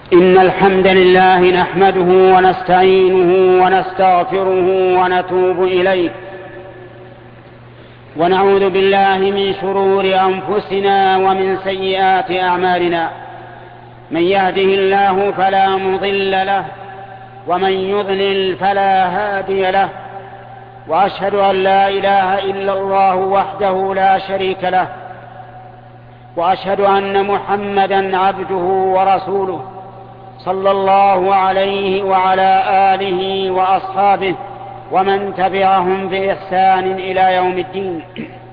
إن الحمد لله نحمده ونستعينه ونستغفره ونتوب إليه، ونعوذ بالله من شرور أنفسنا ومن سيئات أعمالنا. من يهده الله فلا مضل له، ومن يضلل فلا هادي له. وأشهد أن لا إله إلا الله وحده لا شريك له، وأشهد أن محمدا عبده ورسوله صلى الله عليه وعلى آله وأصحابه ومن تبعهم بإحسان إلى يوم الدين.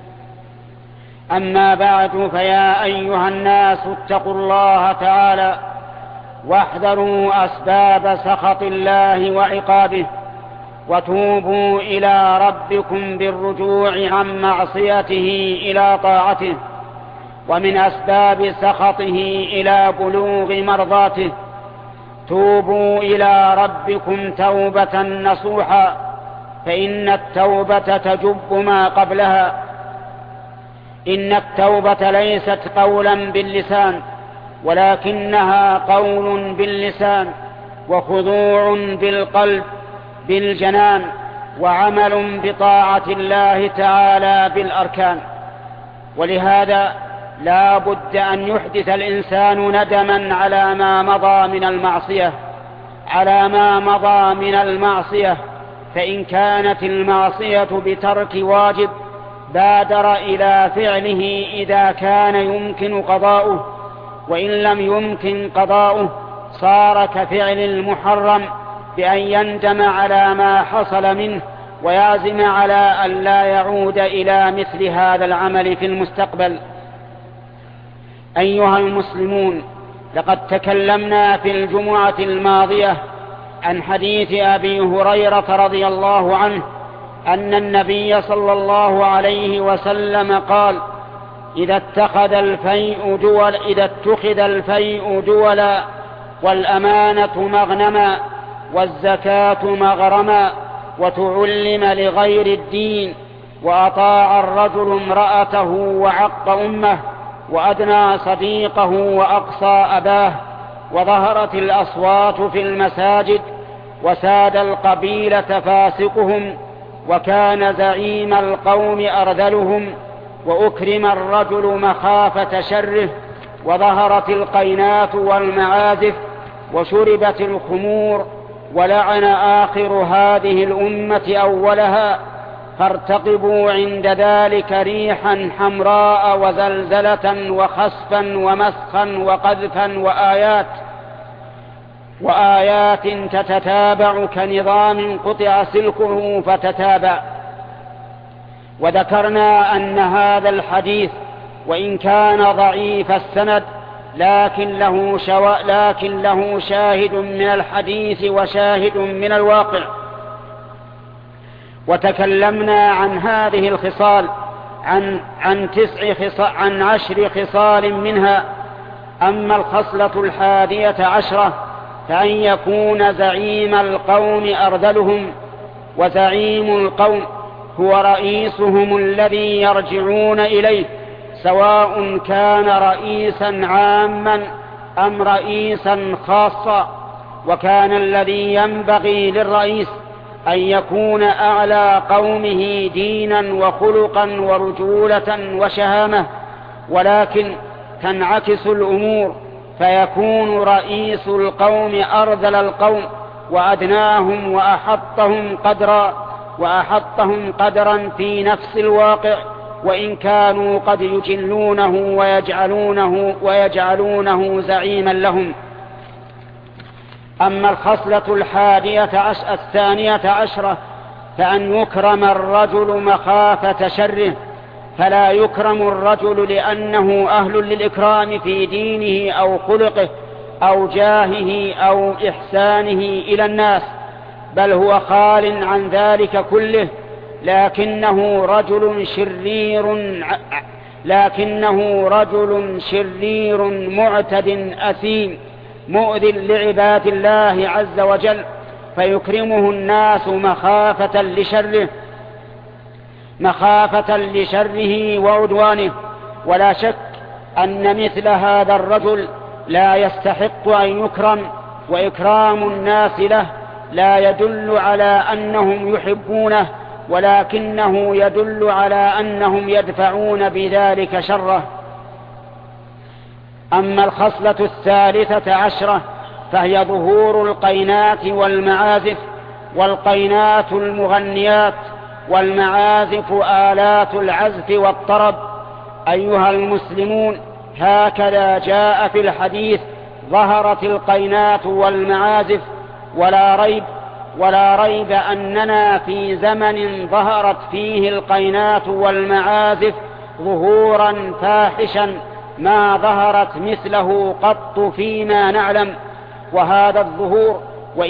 أما بعد، فيا أيها الناس اتقوا الله تعالى واحذروا أسباب سخط الله وعقابه، وتوبوا إلى ربكم بالرجوع عن معصيته إلى طاعته، ومن أسباب سخطه إلى بلوغ مرضاته. توبوا إلى ربكم توبة نصوحا، فإن التوبة تجب ما قبلها. إن التوبة ليست قولا باللسان، ولكنها قول باللسان، وخضوع بالقلب بالجنان، وعمل بطاعة الله تعالى بالأركان. ولهذا لا بد أن يحدث الإنسان ندما على ما مضى من المعصية، فإن كانت المعصية بترك واجب بادر إلى فعله إذا كان يمكن قضاؤه، وإن لم يمكن قضاؤه صار كفعل المحرم بأن يندم على ما حصل منه، ويعزم على أن لا يعود إلى مثل هذا العمل في المستقبل. أيها المسلمون، لقد تكلمنا في الجمعة الماضية عن حديث أبي هريرة رضي الله عنه أن النبي صلى الله عليه وسلم قال: إذا اتخذ الفيء دولا، والأمانة مغنما، والزكاة مغرما، وتعلم لغير الدين، وأطاع الرجل امرأته وعق أمه، وأدنى صديقه وأقصى أباه، وظهرت الأصوات في المساجد، وساد القبيلة فاسقهم، وكان زعيم القوم أرذلهم، وأكرم الرجل مخافة شره، وظهرت القينات والمعازف، وشربت الخمور، ولعن آخر هذه الأمة أولها، فارتقبوا عند ذلك ريحا حمراء وزلزلة وخسفا ومسخا وقذفا وآيات تتتابع كنظام قطع سلكه فتتابع. وذكرنا أن هذا الحديث وإن كان ضعيف السند لكن له شاهد من الحديث وشاهد من الواقع. وتكلمنا عن هذه الخصال عن 10 خصال منها. أما الخصلة 11 فأن يكون زعيم القوم أرذلهم، وزعيم القوم هو رئيسهم الذي يرجعون إليه، سواء كان رئيسا عاما أم رئيسا خاصا. وكان الذي ينبغي للرئيس أن يكون أعلى قومه دينا وخلقا ورجولة وشهامة، ولكن تنعكس الأمور، فيكون رئيس القوم أرذل القوم وأدناهم وأحطهم قدرا في نفس الواقع، وإن كانوا قد يجلونه ويجعلونه زعيما لهم. أما الخصلة 12 فأن يكرم الرجل مخافة شره، فلا يكرم الرجل لأنه أهل للإكرام في دينه أو خلقه أو جاهه أو إحسانه إلى الناس، بل هو خال عن ذلك كله، لكنه رجل شرير معتد أثيم مؤذن لعباد الله عز وجل، فيكرمه الناس مخافة لشره وعدوانه. ولا شك أن مثل هذا الرجل لا يستحق أن يكرم، وإكرام الناس له لا يدل على أنهم يحبونه، ولكنه يدل على أنهم يدفعون بذلك شره. أما الخصلة 13 فهي ظهور القينات والمعازف، والقينات المغنيات، والمعازف آلات العزف والطرب. أيها المسلمون، هكذا جاء في الحديث: ظهرت القينات والمعازف. ولا ريب أننا في زمن ظهرت فيه القينات والمعازف ظهورا فاحشا ما ظهرت مثله قط فيما نعلم. وهذا الظهور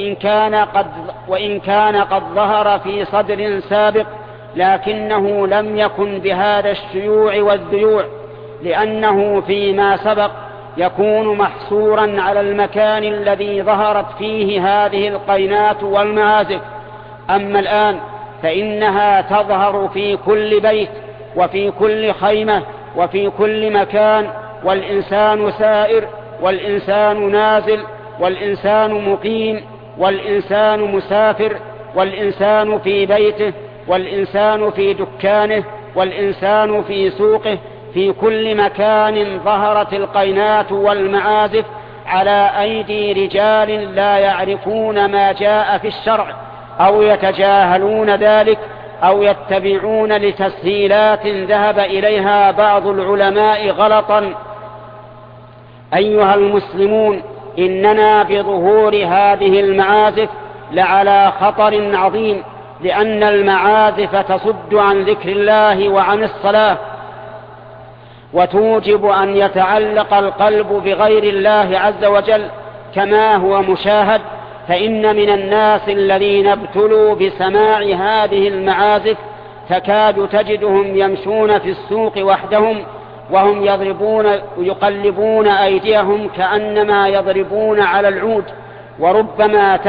وإن كان قد ظهر في صدر سابق، لكنه لم يكن بهذا الشيوع والذيوع، لأنه فيما سبق يكون محصورا على المكان الذي ظهرت فيه هذه القينات والمعازف. أما الآن فإنها تظهر في كل بيت، وفي كل خيمة، وفي كل مكان، والإنسان سائر، والإنسان نازل، والإنسان مقيم، والإنسان مسافر، والإنسان في بيته، والإنسان في دكانه، والإنسان في سوقه. في كل مكان ظهرت القينات والمعازف على أيدي رجال لا يعرفون ما جاء في الشرع، أو يتجاهلون ذلك، أو يتبعون لتسهيلات ذهب إليها بعض العلماء غلطا. أيها المسلمون، إننا بظهور هذه المعازف لعلى خطر عظيم، لأن المعازف تصد عن ذكر الله وعن الصلاة، وتوجب أن يتعلق القلب بغير الله عز وجل كما هو مشاهد. فإن من الناس الذين ابتلوا بسماع هذه المعازف تكاد تجدهم يمشون في السوق وحدهم وهم يقلبون أيديهم كأنما يضربون على العود، وربما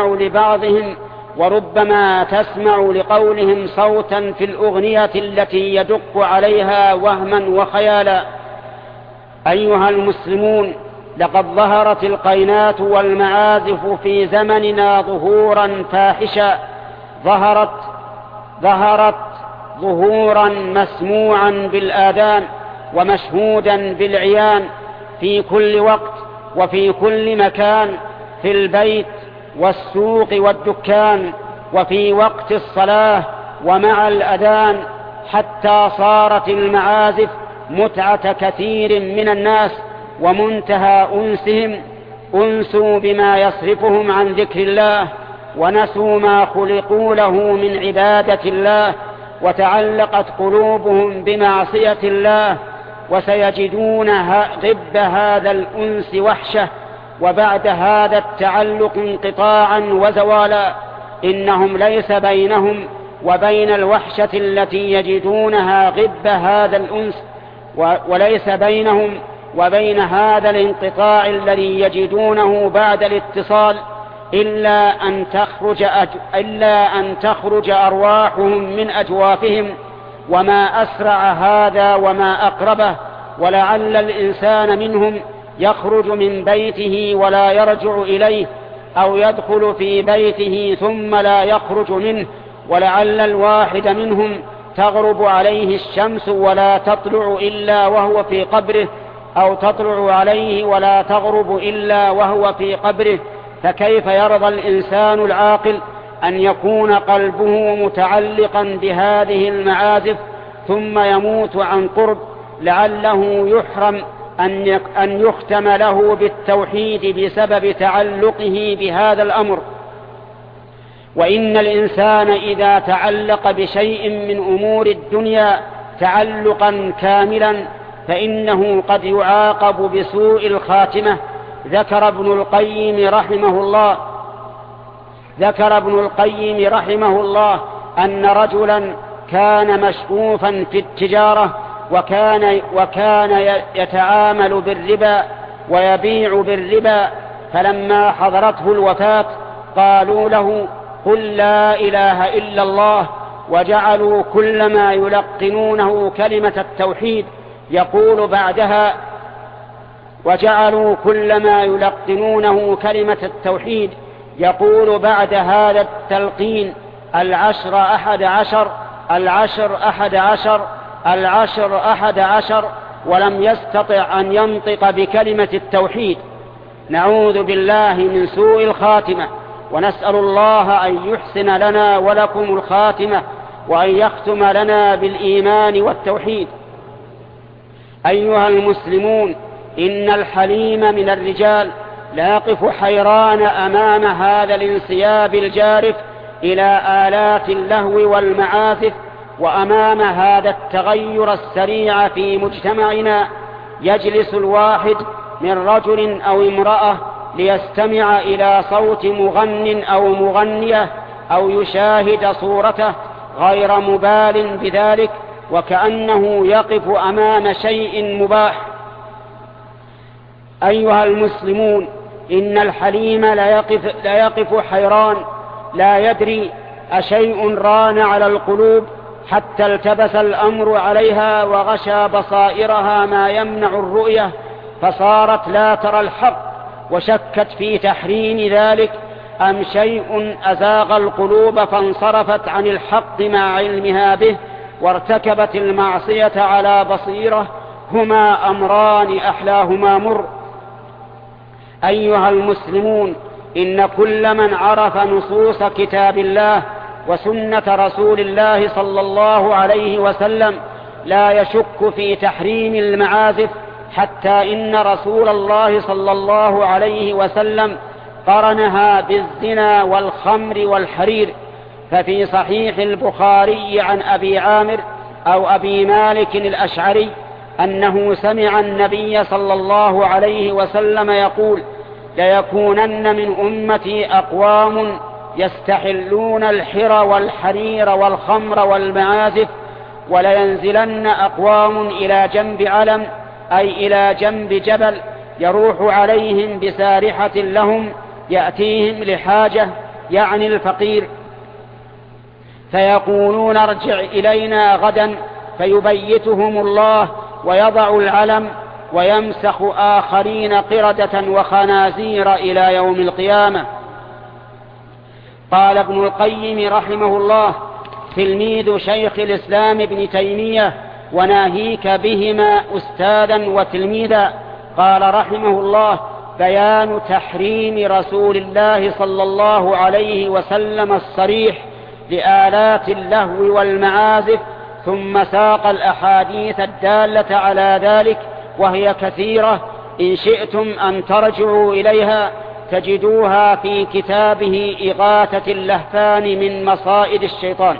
تسمع لقولهم صوتا في الأغنية التي يدق عليها وهما وخيالا. أيها المسلمون، لقد ظهرت القينات والمعازف في زمننا ظهورا فاحشا، ظهرت ظهورا مسموعا بالآذان ومشهودا بالعيان في كل وقت وفي كل مكان، في البيت والسوق والدكان، وفي وقت الصلاة ومع الأذان، حتى صارت المعازف متعة كثير من الناس ومنتهى أنسهم. أنسوا بما يصرفهم عن ذكر الله، ونسوا ما خلقوا له من عبادة الله، وتعلقت قلوبهم بمعصية الله، وسيجدون غب هذا الأنس وحشة، وبعد هذا التعلق انقطاعا وزوالا. إنهم ليس بينهم وبين الوحشة التي يجدونها غب هذا الأنس، وليس بينهم وبين هذا الانقطاع الذي يجدونه بعد الاتصال إلا أن تخرج أرواحهم من أجوافهم. وما أسرع هذا وما أقربه. ولعل الإنسان منهم يخرج من بيته ولا يرجع إليه، أو يدخل في بيته ثم لا يخرج منه. ولعل الواحد منهم تغرب عليه الشمس ولا تطلع إلا وهو في قبره، أو تطلع عليه ولا تغرب إلا وهو في قبره. فكيف يرضى الإنسان العاقل أن يكون قلبه متعلقا بهذه المعازف ثم يموت عن قرب، لعله يحرم أن يختم له بالتوحيد بسبب تعلقه بهذا الأمر. وإن الإنسان إذا تعلق بشيء من أمور الدنيا تعلقا كاملا فإنه قد يعاقب بسوء الخاتمة. ذكر ابن القيم رحمه الله أن رجلا كان مشغوفا في التجارة، وكان يتعامل بالربا ويبيع بالربا، فلما حضرته الوفاة قالوا له: قل لا إله إلا الله، وجعلوا كل ما يلقنونه كلمة التوحيد يقول بعدها: وجعلوا كل ما يلقنونه كلمة التوحيد يقول بعد هذا التلقين 11 11 ولم يستطع أن ينطق بكلمة التوحيد. نعوذ بالله من سوء الخاتمة، ونسأل الله أن يحسن لنا ولكم الخاتمة، وأن يختم لنا بالإيمان والتوحيد. أيها المسلمون، إن الحليم من الرجال لا يقف حيران أمام هذا الانسياب الجارف إلى آلات اللهو والمعازف، وأمام هذا التغير السريع في مجتمعنا. يجلس الواحد من رجل أو امرأة ليستمع إلى صوت مغن أو مغنية أو يشاهد صورته غير مبال بذلك، وكأنه يقف أمام شيء مباح. أيها المسلمون، إن الحليم لا يقف حيران، لا يدري أشيء ران على القلوب حتى التبس الأمر عليها وغشى بصائرها ما يمنع الرؤية، فصارت لا ترى الحق وشكت في تحريم ذلك، أم شيء أزاغ القلوب فانصرفت عن الحق مع علمها به وارتكبت المعصية على بصيرة. هما أمران أحلاهما مر. أيها المسلمون، إن كل من عرف نصوص كتاب الله وسنة رسول الله صلى الله عليه وسلم لا يشك في تحريم المعازف، حتى إن رسول الله صلى الله عليه وسلم قرنها بالزنا والخمر والحرير. ففي صحيح البخاري عن أبي عامر أو أبي مالك الأشعري أنه سمع النبي صلى الله عليه وسلم يقول: ليكونن من أمتي أقوام يستحلون الحر والحرير والخمر والمعازف، ولينزلن أقوام إلى جنب علم، أي إلى جنب جبل، يروح عليهم بسارحة لهم يأتيهم لحاجة، يعني الفقير، فيقولون: ارجع إلينا غدا، فيبيتهم الله ويضع العلم ويمسخ آخرين قردة وخنازير إلى يوم القيامة. قال ابن القيم رحمه الله تلميذ شيخ الإسلام ابن تيمية: وناهيك بهما أستاذا وتلميذا. قال رحمه الله: بيان تحريم رسول الله صلى الله عليه وسلم الصريح لآلات اللهو والمعازف، ثم ساق الأحاديث الدالة على ذلك وهي كثيرة، إن شئتم أن ترجعوا إليها تجدوها في كتابه إغاثة اللهفان من مصائد الشيطان.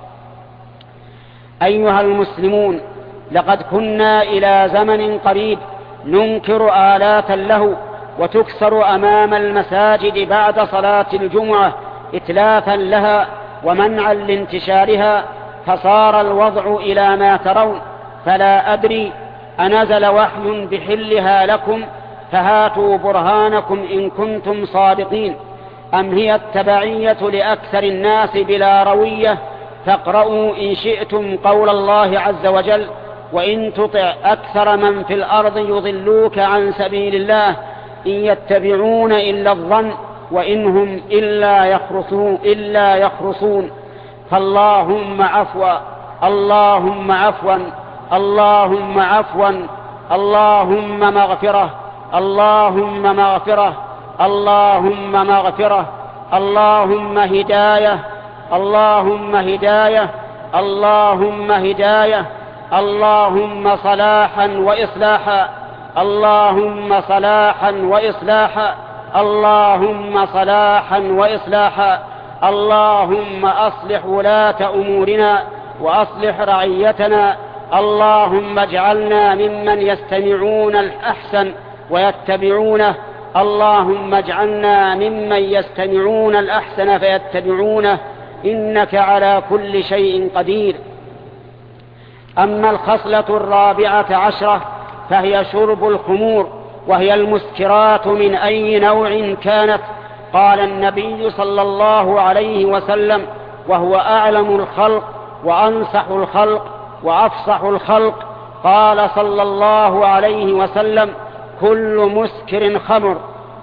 أيها المسلمون، لقد كنا إلى زمن قريب ننكر آلات اللهو وتكسر أمام المساجد بعد صلاة الجمعة إتلافا لها ومنعا لانتشارها، فصار الوضع إلى ما ترون. فلا أدري أنزل وحي بحلها لكم؟ فهاتوا برهانكم إن كنتم صادقين، أم هي التبعية لأكثر الناس بلا روية؟ فاقرؤوا إن شئتم قول الله عز وجل: وإن تطع أكثر من في الأرض يضلوك عن سبيل الله إن يتبعون إلا الظن وإنهم إلا يخرصون. فاللهم عفوا، اللهم عفوا، اللهم عفوا، اللهم مغفرة، اللهم مغفرة، اللهم مغفرة، اللهم هداية، اللهم هداية، اللهم هداية، اللهم صلاحا وإصلاحا، اللهم صلاحا وإصلاحا، اللهم صلاحا وإصلاحا. اللهم أصلح ولاة أمورنا وأصلح رعيتنا. اللهم اجعلنا ممن يستمعون الأحسن ويتبعونه. اللهم اجعلنا ممن يستمعون الأحسن فيتبعونه، إنك على كل شيء قدير. أما الخصلة 14 فهي شرب الخمور، وهي المسكرات من أي نوع كانت. قال النبي صلى الله عليه وسلم وهو أعلم الخلق وأنصح الخلق وأفصح الخلق، قال صلى الله عليه وسلم: كل مسكر خمر.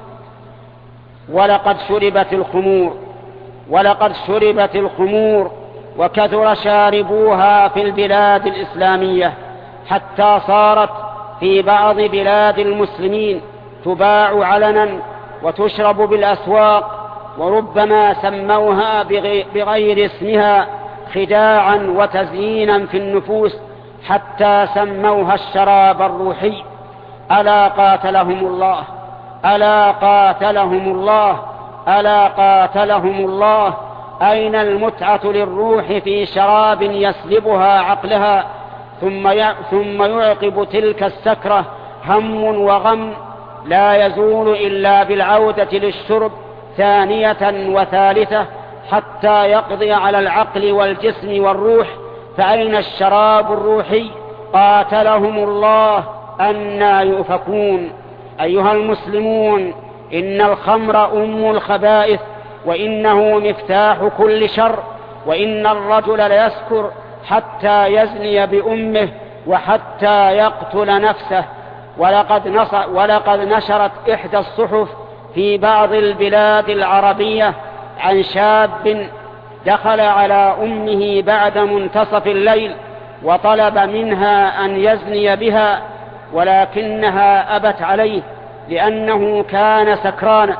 ولقد شربت الخمور وكثر شاربوها في البلاد الإسلامية، حتى صارت في بعض بلاد المسلمين تباع علنا وتشرب بالأسواق، وربما سموها بغير اسمها خداعا وتزيينا في النفوس، حتى سموها الشراب الروحي. ألا قاتلهم الله، ألا قاتلهم الله، ألا قاتلهم الله. أين المتعة للروح في شراب يسلبها عقلها، ثم يعقب تلك السكرة هم وغم لا يزول إلا بالعودة للشرب ثانية وثالثة حتى يقضي على العقل والجسم والروح. فأين الشراب الروحي؟ قاتلهم الله، أنى يؤفكون. أيها المسلمون، إن الخمر أم الخبائث، وإنه مفتاح كل شر، وإن الرجل ليسكر حتى يزني بأمه وحتى يقتل نفسه. ولقد نشرت إحدى الصحف في بعض البلاد العربية عن شاب دخل على أمه بعد منتصف الليل وطلب منها أن يزني بها، ولكنها أبت عليه لأنه كان سكرانا،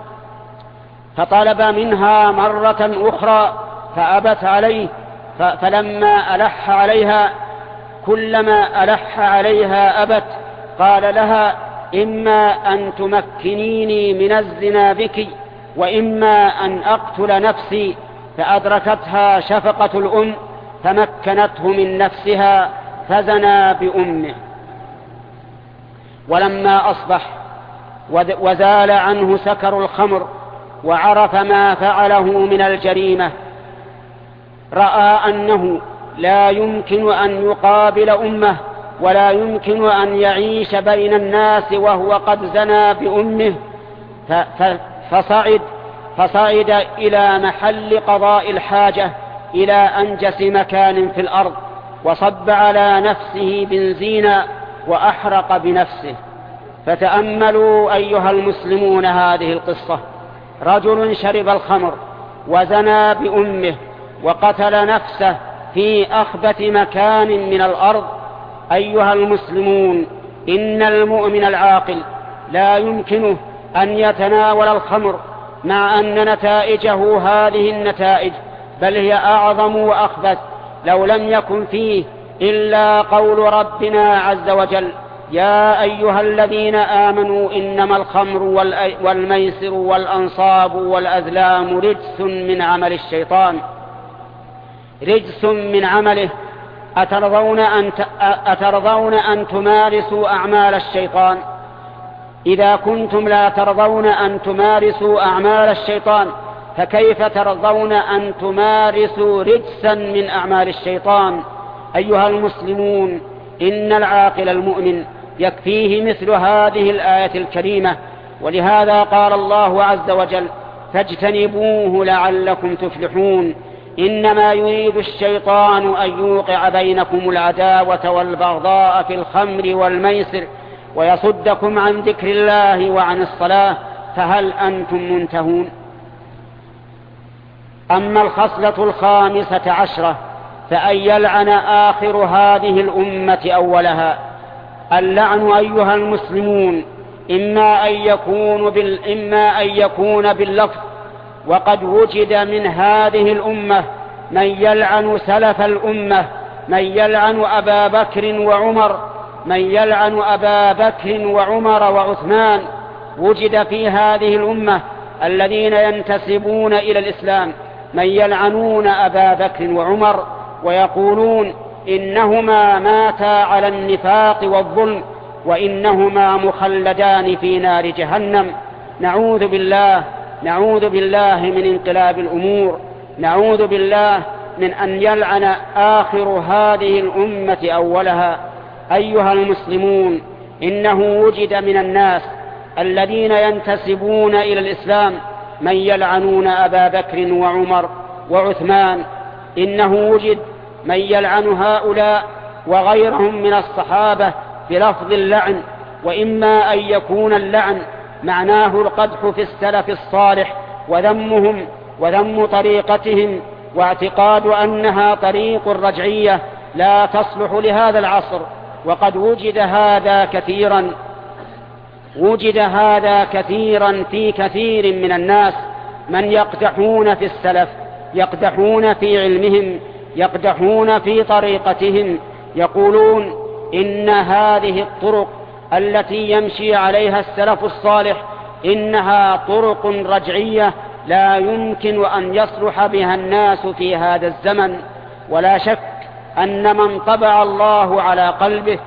فطلب منها مرة أخرى فأبت عليه. فلما ألح عليها، كلما ألح عليها أبت. قال لها: إما أن تمكنيني من الزنا بك، وإما أن أقتل نفسي. فأدركتها شفقة الأم فمكنته من نفسها فزنى بأمه. ولما أصبح وزال عنه سكر الخمر وعرف ما فعله من الجريمة، رأى أنه لا يمكن أن يقابل أمه ولا يمكن أن يعيش بين الناس وهو قد زنى بأمه، فصعد إلى محل قضاء الحاجة إلى أنجس مكان في الأرض، وصب على نفسه بنزينا وأحرق بنفسه. فتأملوا أيها المسلمون هذه القصة: رجل شرب الخمر وزنى بأمه وقتل نفسه في أخبث مكان من الأرض. أيها المسلمون، إن المؤمن العاقل لا يمكنه أن يتناول الخمر مع أن نتائجه هذه النتائج، بل هي أعظم وأخبث، لو لم يكن فيه إلا قول ربنا عز وجل: يا أيها الذين آمنوا إنما الخمر والميسر والأنصاب والأزلام رجس من عمل الشيطان، رجس من عمله. أترضون أن تمارسوا أعمال الشيطان؟ إذا كنتم لا ترضون أن تمارسوا أعمال الشيطان، فكيف ترضون أن تمارسوا رجسا من أعمال الشيطان؟ أيها المسلمون، إن العاقل المؤمن يكفيه مثل هذه الآية الكريمة، ولهذا قال الله عز وجل: فاجتنبوه لعلكم تفلحون. إنما يريد الشيطان أن يوقع بينكم العداوة والبغضاء في الخمر والميسر ويصدكم عن ذكر الله وعن الصلاة، فهل أنتم منتهون؟ أما الخصلة 15 فأن يلعن آخر هذه الأمة أولها. اللعن أيها المسلمون إما أن يكون باللفظ، وقد وجد من هذه الأمة من يلعن سلف الأمة، من يلعن أبا بكر وعمر، من يلعن أبا بكر وعمر وعثمان. وجد في هذه الأمة الذين ينتسبون إلى الإسلام من يلعنون أبا بكر وعمر ويقولون إنهما ماتا على النفاق والظلم وإنهما مخلدان في نار جهنم. نعوذ بالله من انقلاب الأمور، نعوذ بالله من أن يلعن آخر هذه الأمة أولها. أيها المسلمون، إنه وجد من الناس الذين ينتسبون إلى الإسلام من يلعنون أبا بكر وعمر وعثمان. إنه وجد من يلعن هؤلاء وغيرهم من الصحابة بلفظ اللعن، وإما أن يكون اللعن معناه القدح في السلف الصالح وذمهم وذم طريقتهم واعتقاد أنها طريق رجعية لا تصلح لهذا العصر. وقد وجد هذا كثيرا في كثير من الناس، من يقدحون في السلف، يقدحون في علمهم، يقدحون في طريقتهم، يقولون إن هذه الطرق التي يمشي عليها السلف الصالح إنها طرق رجعية لا يمكن أن يصلح بها الناس في هذا الزمن. ولا شك أن من طبع الله على قلبه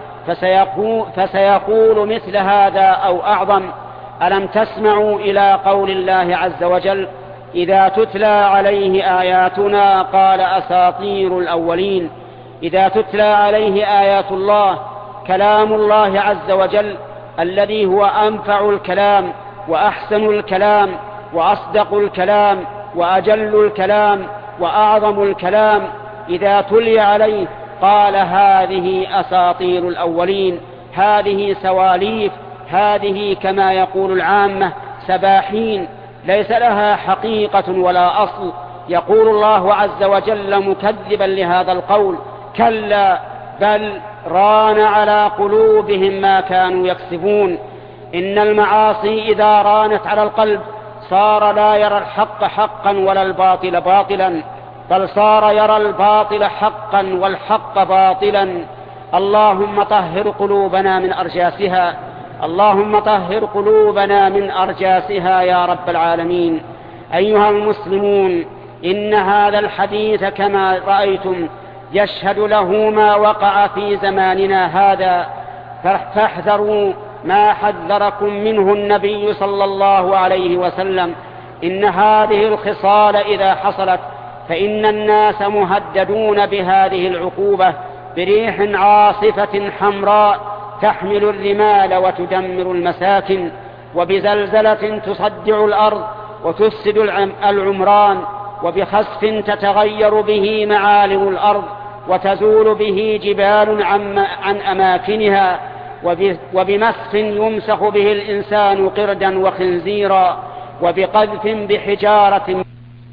فسيقول مثل هذا أو أعظم. ألم تسمعوا إلى قول الله عز وجل: إذا تتلى عليه آياتنا قال أساطير الأولين. إذا تتلى عليه آيات الله، كلام الله عز وجل الذي هو أنفع الكلام وأحسن الكلام وأصدق الكلام وأجل الكلام وأعظم الكلام، إذا تلي عليه قال هذه أساطير الأولين، هذه سواليف، هذه كما يقول العامة سباحين ليس لها حقيقة ولا أصل. يقول الله عز وجل مكذبا لهذا القول: كلا بل ران على قلوبهم ما كانوا يكسبون. إن المعاصي إذا رانت على القلب صار لا يرى الحق حقا ولا الباطل باطلا، بل صار يرى الباطل حقا والحق باطلا. اللهم طهر قلوبنا من أرجاسها، اللهم طهر قلوبنا من أرجاسها يا رب العالمين. أيها المسلمون، إن هذا الحديث كما رأيتم يشهد له ما وقع في زماننا هذا، فاحذروا ما حذركم منه النبي صلى الله عليه وسلم. إن هذه الخصال إذا حصلت فإن الناس مهددون بهذه العقوبة بريح عاصفة حمراء تحمل الرمال وتدمر المساكن، وبزلزلة تصدع الأرض وتفسد العمران، وبخسف تتغير به معالم الأرض وتزول به جبال عن أماكنها، وبمسخ يمسخ به الإنسان قردا وخنزيرا، وبقذف بحجارة.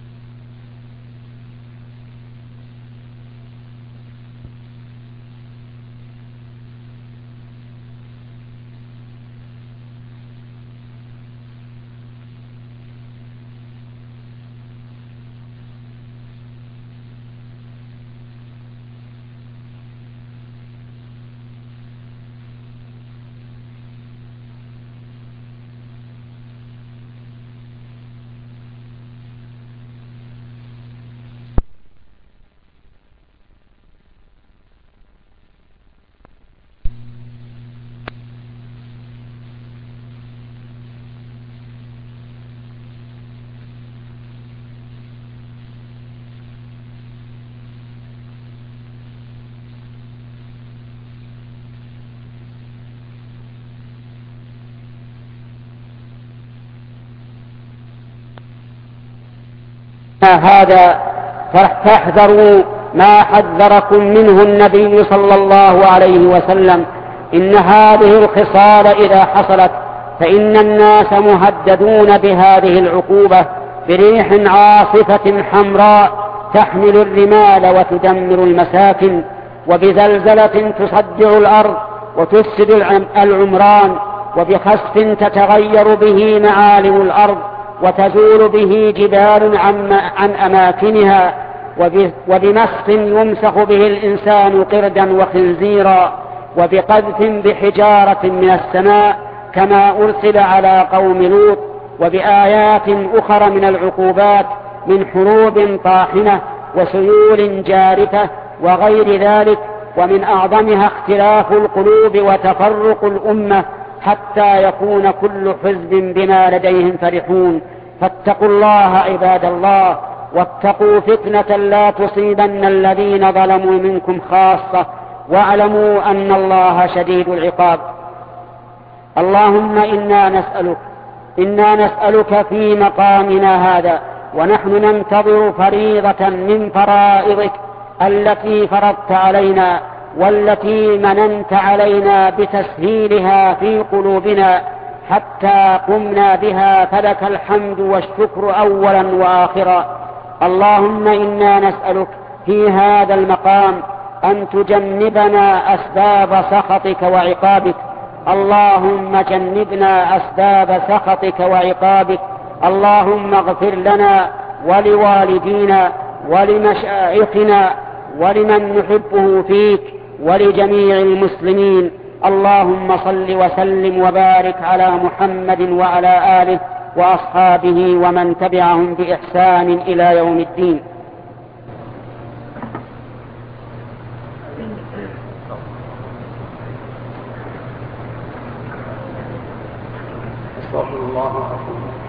هذا فاحذروا ما حذركم منه النبي صلى الله عليه وسلم. إن هذه الخصال إذا حصلت فإن الناس مهددون بهذه العقوبة بريح عاصفة حمراء تحمل الرمال وتدمر المساكن، وبزلزلة تصدع الأرض وتفسد العمران، وبخسف تتغير به معالم الأرض وتزول به جبال عن أماكنها، وبمسخ يمسخ به الإنسان قردا وخنزيرا، وبقذف بحجارة من السماء كما أرسل على قوم لوط، وبآيات أخرى من العقوبات من حروب طاحنة وسيول جارفة وغير ذلك. ومن أعظمها اختلاف القلوب وتفرق الأمة حتى يكون كل حزب بما لديهم فرحون. فاتقوا الله عباد الله، واتقوا فتنة لا تصيبن الذين ظلموا منكم خاصة، واعلموا أن الله شديد العقاب. اللهم إنا نسألك في مقامنا هذا ونحن ننتظر فريضة من فرائضك التي فرضت علينا والتي مننت علينا بتسهيلها في قلوبنا حتى قمنا بها، فلك الحمد والشكر أولا وآخرا. اللهم إنا نسألك في هذا المقام أن تجنبنا أسباب سخطك وعقابك. اللهم جنبنا أسباب سخطك وعقابك. اللهم اغفر لنا ولوالدينا ولمشايخنا ولمن نحبه فيك ولجميع المسلمين. اللهم صل وسلم وبارك على محمد وعلى آله وأصحابه ومن تبعهم بإحسان إلى يوم الدين. استغفر الله العظيم.